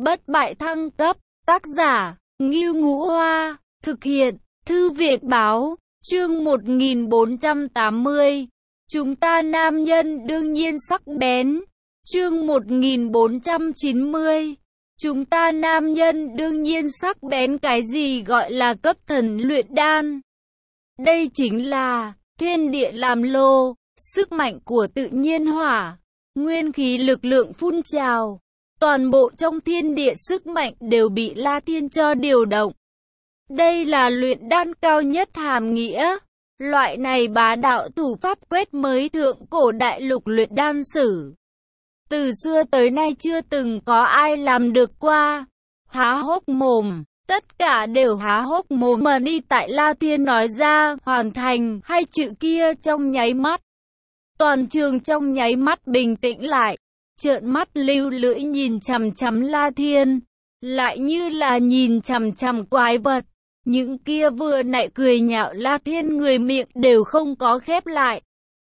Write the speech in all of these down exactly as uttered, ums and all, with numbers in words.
Bất bại thăng cấp, tác giả, Ngưu Ngũ Hoa, thực hiện, Thư viện Báo, chương một nghìn bốn trăm tám mươi. Chúng ta nam nhân đương nhiên sắc bén, chương một nghìn bốn trăm chín mươi. Chúng ta nam nhân đương nhiên sắc bén. Cái gì gọi là cấp thần luyện đan? Đây chính là thiên địa làm lô, sức mạnh của tự nhiên hỏa, nguyên khí lực lượng phun trào. Toàn bộ trong thiên địa sức mạnh đều bị La Thiên cho điều động. Đây là luyện đan cao nhất hàm nghĩa. Loại này bá đạo thủ pháp quét mới thượng cổ đại lục luyện đan sử. Từ xưa tới nay chưa từng có ai làm được qua. Há hốc mồm, tất cả đều há hốc mồm mà đi tại La Thiên nói ra hoàn thành hai chữ kia trong nháy mắt. Toàn trường trong nháy mắt bình tĩnh lại, trợn mắt lưu lưỡi nhìn chằm chằm La Thiên, lại như là nhìn chằm chằm quái vật. Những kia vừa nãy cười nhạo La Thiên người miệng đều không có khép lại.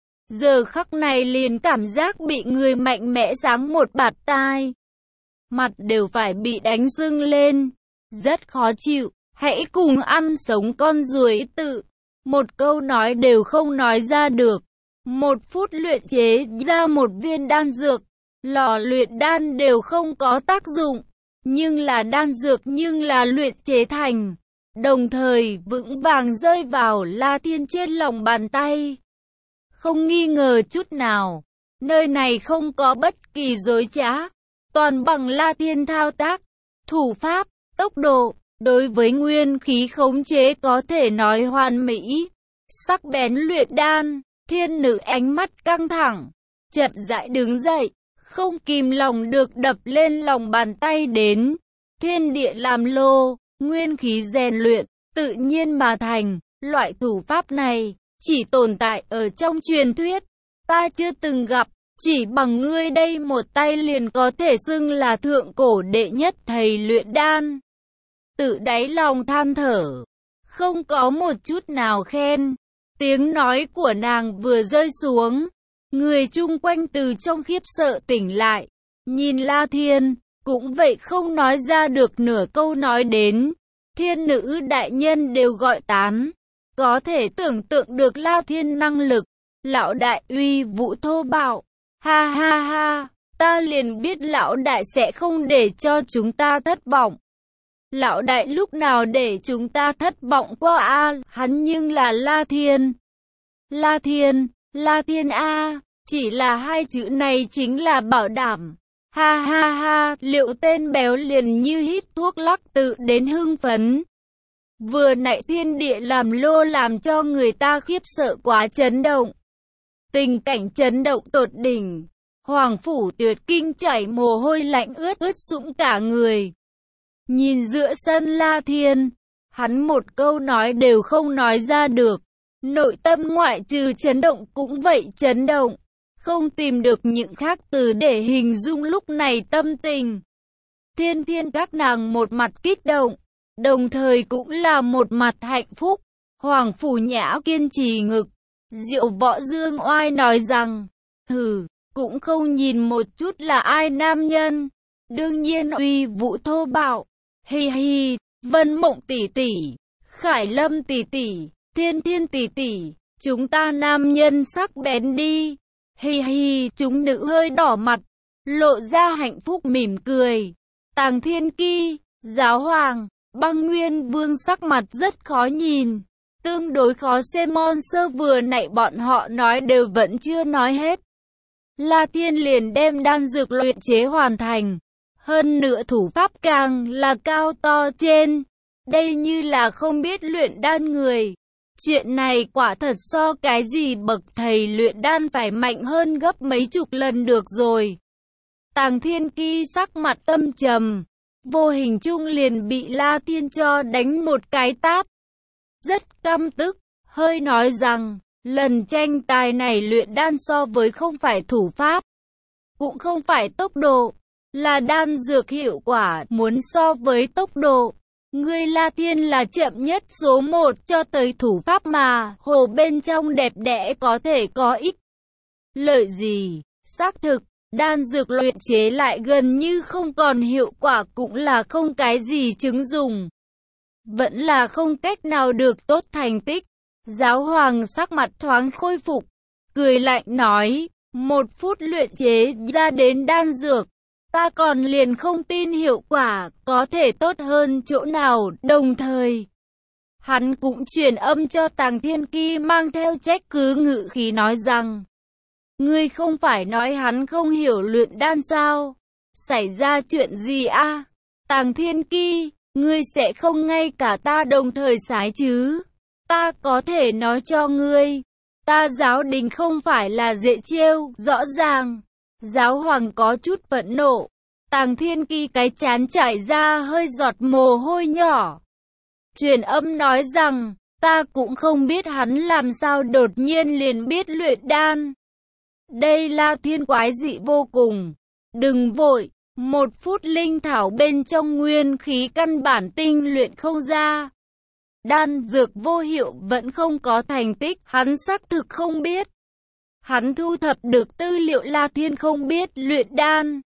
Giờ khắc này liền cảm giác bị người mạnh mẽ giáng một bạt tai. Mặt đều phải bị đánh sưng lên. Rất khó chịu, hãy cùng ăn sống con ruồi tự. Một câu nói đều không nói ra được. Một phút luyện chế ra một viên đan dược. Lò luyện đan đều không có tác dụng. Nhưng là đan dược nhưng là luyện chế thành. Đồng thời vững vàng rơi vào La Thiên trên lòng bàn tay. Không nghi ngờ chút nào, nơi này không có bất kỳ dối trá, toàn bằng La Thiên thao tác, thủ pháp, tốc độ, đối với nguyên khí khống chế có thể nói hoàn mỹ. Sắc bén luyện đan, thiên nữ ánh mắt căng thẳng, chậm rãi đứng dậy, không kìm lòng được đập lên lòng bàn tay đến. Thiên địa làm lô, nguyên khí rèn luyện, tự nhiên mà thành. Loại thủ pháp này chỉ tồn tại ở trong truyền thuyết, ta chưa từng gặp. Chỉ bằng ngươi đây một tay liền có thể xưng là thượng cổ đệ nhất thầy luyện đan. Tự đáy lòng than thở, không có một chút nào khen. Tiếng nói của nàng vừa rơi xuống, người chung quanh từ trong khiếp sợ tỉnh lại, nhìn La Thiên, cũng vậy không nói ra được nửa câu nói đến. Thiên nữ đại nhân đều gọi tán. Có thể tưởng tượng được La Thiên năng lực. Lão đại uy vũ thô bạo. Ha ha ha, ta liền biết lão đại sẽ không để cho chúng ta thất vọng. Lão đại lúc nào để chúng ta thất vọng qua a? Hắn nhưng là La Thiên. La Thiên, La Thiên a, chỉ là hai chữ này chính là bảo đảm. Ha ha ha, liệu tên béo liền như hít thuốc lắc tự đến hưng phấn. Vừa nãy thiên địa làm lô làm cho người ta khiếp sợ quá chấn động. Tình cảnh chấn động tột đỉnh. Hoàng Phủ Tuyệt kinh chảy mồ hôi lạnh ướt ướt sũng cả người. Nhìn giữa sân La Thiên, hắn một câu nói đều không nói ra được. Nội tâm ngoại trừ chấn động cũng vậy chấn động. Không tìm được những khác từ để hình dung lúc này tâm tình. Thiên thiên các nàng một mặt kích động, đồng thời cũng là một mặt hạnh phúc. Hoàng Phủ Nhã kiên trì ngực. Diệu Võ Dương oai nói rằng, hừ, cũng không nhìn một chút là ai nam nhân. Đương nhiên uy vũ thô bạo. Hi hi, Vân Mộng tỷ tỷ, Khải Lâm tỷ tỷ, Thiên Thiên tỷ tỷ, chúng ta nam nhân sắc bén đi. Hi hi, chúng nữ hơi đỏ mặt, lộ ra hạnh phúc mỉm cười. Tàng Thiên Ki, Giáo Hoàng, Băng Nguyên Vương sắc mặt rất khó nhìn, tương đối khó xem. Monster vừa nãy bọn họ nói đều vẫn chưa nói hết. La Thiên liền đem đan dược luyện chế hoàn thành, hơn nữa thủ pháp càng là cao to trên. Đây như là không biết luyện đan người. Chuyện này quả thật so cái gì bậc thầy luyện đan phải mạnh hơn gấp mấy chục lần được rồi. Tàng Thiên Ki sắc mặt âm trầm, vô hình chung liền bị La Thiên cho đánh một cái tát. Rất căm tức, hơi nói rằng, lần tranh tài này luyện đan so với không phải thủ pháp, cũng không phải tốc độ, là đan dược hiệu quả. Muốn so với tốc độ, ngươi La Thiên là chậm nhất số một, cho tới thủ pháp mà hồ bên trong đẹp đẽ có thể có ích lợi gì. Xác thực, Đan dược luyện chế lại gần như không còn hiệu quả, cũng là không cái gì chứng dùng. Vẫn là không cách nào được tốt thành tích. Giáo hoàng sắc mặt thoáng khôi phục, cười lạnh nói, một phút luyện chế ra đến đan dược, ta còn liền không tin hiệu quả có thể tốt hơn chỗ nào. Đồng thời, hắn cũng truyền âm cho Tàng Thiên Ki mang theo trách cứ ngự khí nói rằng, ngươi không phải nói hắn không hiểu luyện đan sao? Xảy ra chuyện gì a? Tàng Thiên Ki, ngươi sẽ không ngay cả ta đồng thời sái chứ? Ta có thể nói cho ngươi, ta giáo đình không phải là dễ trêu, rõ ràng. Giáo hoàng có chút phẫn nộ. Tàng Thiên Ki cái trán chảy ra hơi giọt mồ hôi nhỏ. Truyền âm nói rằng, ta cũng không biết hắn làm sao đột nhiên liền biết luyện đan. Đây là thiên quái dị vô cùng. Đừng vội, một phút linh thảo bên trong nguyên khí căn bản tinh luyện không ra. Đan dược vô hiệu vẫn không có thành tích, hắn xác thực không biết. Hắn thu thập được tư liệu La Thiên không biết luyện đan.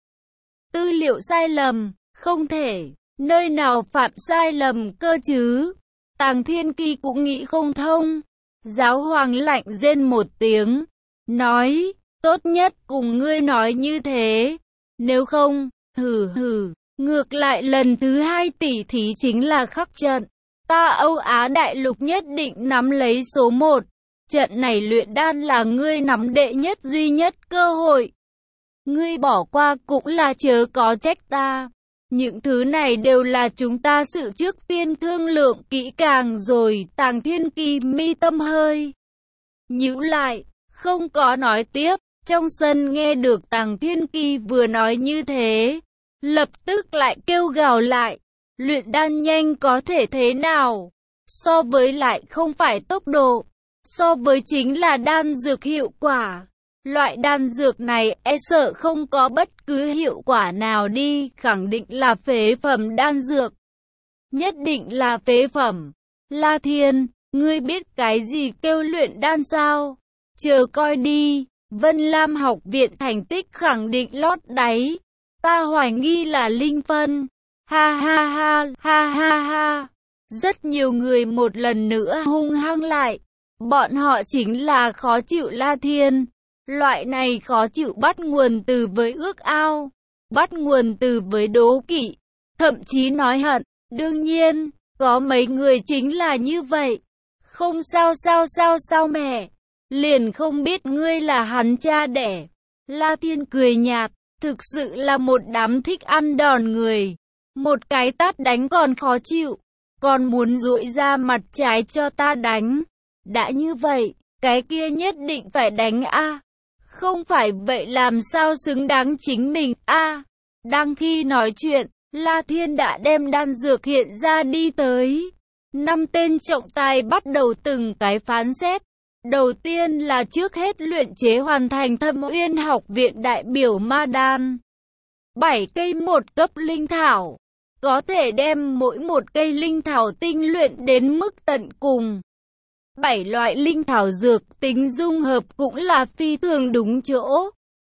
Tư liệu sai lầm, không thể, nơi nào phạm sai lầm cơ chứ? Tàng Thiên Ki cũng nghĩ không thông. Giáo hoàng lạnh rên một tiếng, nói, tốt nhất cùng ngươi nói như thế. Nếu không, hừ hừ, ngược lại lần thứ hai tỷ thí chính là khắc trận. Ta Âu Á Đại Lục nhất định nắm lấy số một. Trận này luyện đan là ngươi nắm đệ nhất duy nhất cơ hội. Ngươi bỏ qua cũng là chớ có trách ta. Những thứ này đều là chúng ta sự trước tiên thương lượng kỹ càng rồi. Tàng Thiên Ki mi tâm hơi nhíu lại, không có nói tiếp. Trong sân nghe được Tàng Thiên Ki vừa nói như thế, lập tức lại kêu gào lại. Luyện đan nhanh có thể thế nào? So với lại không phải tốc độ, so với chính là đan dược hiệu quả. Loại đan dược này e sợ không có bất cứ hiệu quả nào đi, khẳng định là phế phẩm đan dược. Nhất định là phế phẩm. La Thiên, ngươi biết cái gì kêu luyện đan sao? Chờ coi đi, Vân Lam học viện thành tích khẳng định lót đáy. Ta hoài nghi là linh phân. Ha ha ha, ha ha ha. Rất nhiều người một lần nữa hung hăng lại. Bọn họ chính là khó chịu La Thiên. Loại này khó chịu bắt nguồn từ với ước ao, bắt nguồn từ với đố kỵ, thậm chí nói hận. Đương nhiên, có mấy người chính là như vậy. Không sao sao sao sao mẹ, liền không biết ngươi là hắn cha đẻ. La Thiên cười nhạt, thực sự là một đám thích ăn đòn người. Một cái tát đánh còn khó chịu, còn muốn duỗi ra mặt trái cho ta đánh. Đã như vậy, cái kia nhất định phải đánh a. Không phải vậy làm sao xứng đáng chính mình a? À, đang khi nói chuyện, La Thiên đã đem đan dược hiện ra đi tới. Năm tên trọng tài bắt đầu từng cái phán xét. Đầu tiên là trước hết luyện chế hoàn thành Thâm Uyên học viện đại biểu ma đan. bảy cây một cấp linh thảo. Có thể đem mỗi một cây linh thảo tinh luyện đến mức tận cùng. Bảy loại linh thảo dược tính dung hợp cũng là phi thường đúng chỗ.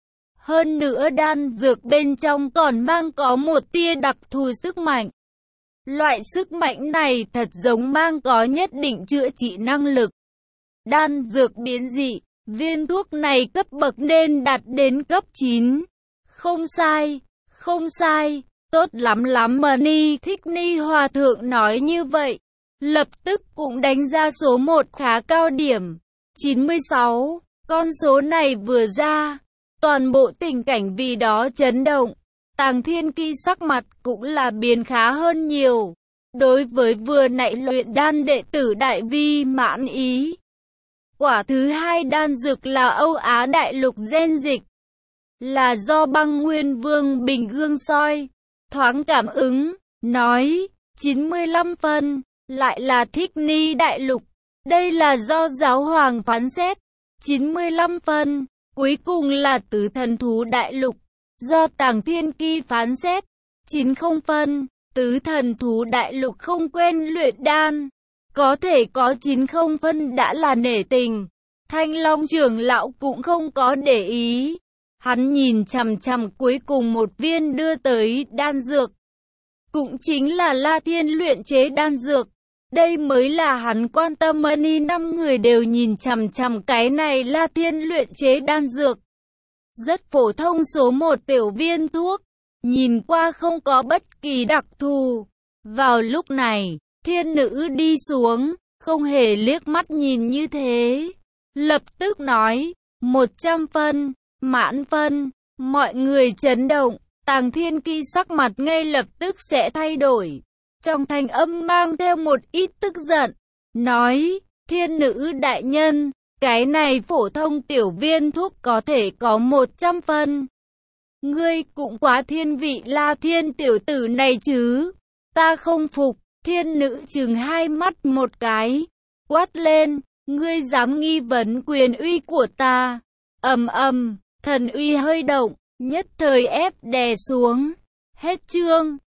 Hơn nữa đan dược bên trong còn mang có một tia đặc thù sức mạnh. Loại sức mạnh này thật giống mang có nhất định chữa trị năng lực. Đan dược biến dị, viên thuốc này cấp bậc nên đạt đến cấp chín. Không sai, không sai, tốt lắm lắm mà Ni Thích Ni Hòa Thượng nói như vậy. Lập tức cũng đánh ra số một khá cao điểm, chín mươi sáu. Con số này vừa ra, toàn bộ tình cảnh vì đó chấn động. Tàng Thiên Ki sắc mặt cũng là biến khá hơn nhiều. Đối với vừa nãy luyện đan đệ tử Đại Vi mãn ý. Quả thứ hai đan dược là Âu Á Đại Lục gen dịch. Là do Băng Nguyên Vương Bình Gương soi. Thoáng cảm ứng, nói, chín mươi lăm phân. Lại là Thích Ni Đại Lục. Đây là do giáo hoàng phán xét. chín mươi lăm phân. Cuối cùng là Tứ Thần Thú Đại Lục. Do Tàng Thiên Ki phán xét. chín mươi phân. Tứ Thần Thú Đại Lục không quen luyện đan. Có thể có chín mươi phân đã là nể tình. Thanh Long trưởng lão cũng không có để ý. Hắn nhìn chằm chằm cuối cùng một viên đưa tới đan dược. Cũng chính là La Thiên luyện chế đan dược. Đây mới là hắn quan tâm. Mani năm người đều nhìn chằm chằm cái này La Thiên luyện chế đan dược. Rất phổ thông số một tiểu viên thuốc. Nhìn qua không có bất kỳ đặc thù. Vào lúc này, thiên nữ đi xuống, không hề liếc mắt nhìn như thế. Lập tức nói, một trăm phân, mãn phân, mọi người chấn động, Tàng Thiên Kỳ sắc mặt ngay lập tức sẽ thay đổi. Trong thanh âm mang theo một ít tức giận, nói, thiên nữ đại nhân, cái này phổ thông tiểu viên thuốc có thể có một trăm phân. Ngươi cũng quá thiên vị La Thiên tiểu tử này chứ, ta không phục. Thiên nữ chừng hai mắt một cái, quát lên, ngươi dám nghi vấn quyền uy của ta. Ầm ầm, thần uy hơi động, nhất thời ép đè xuống. Hết chương.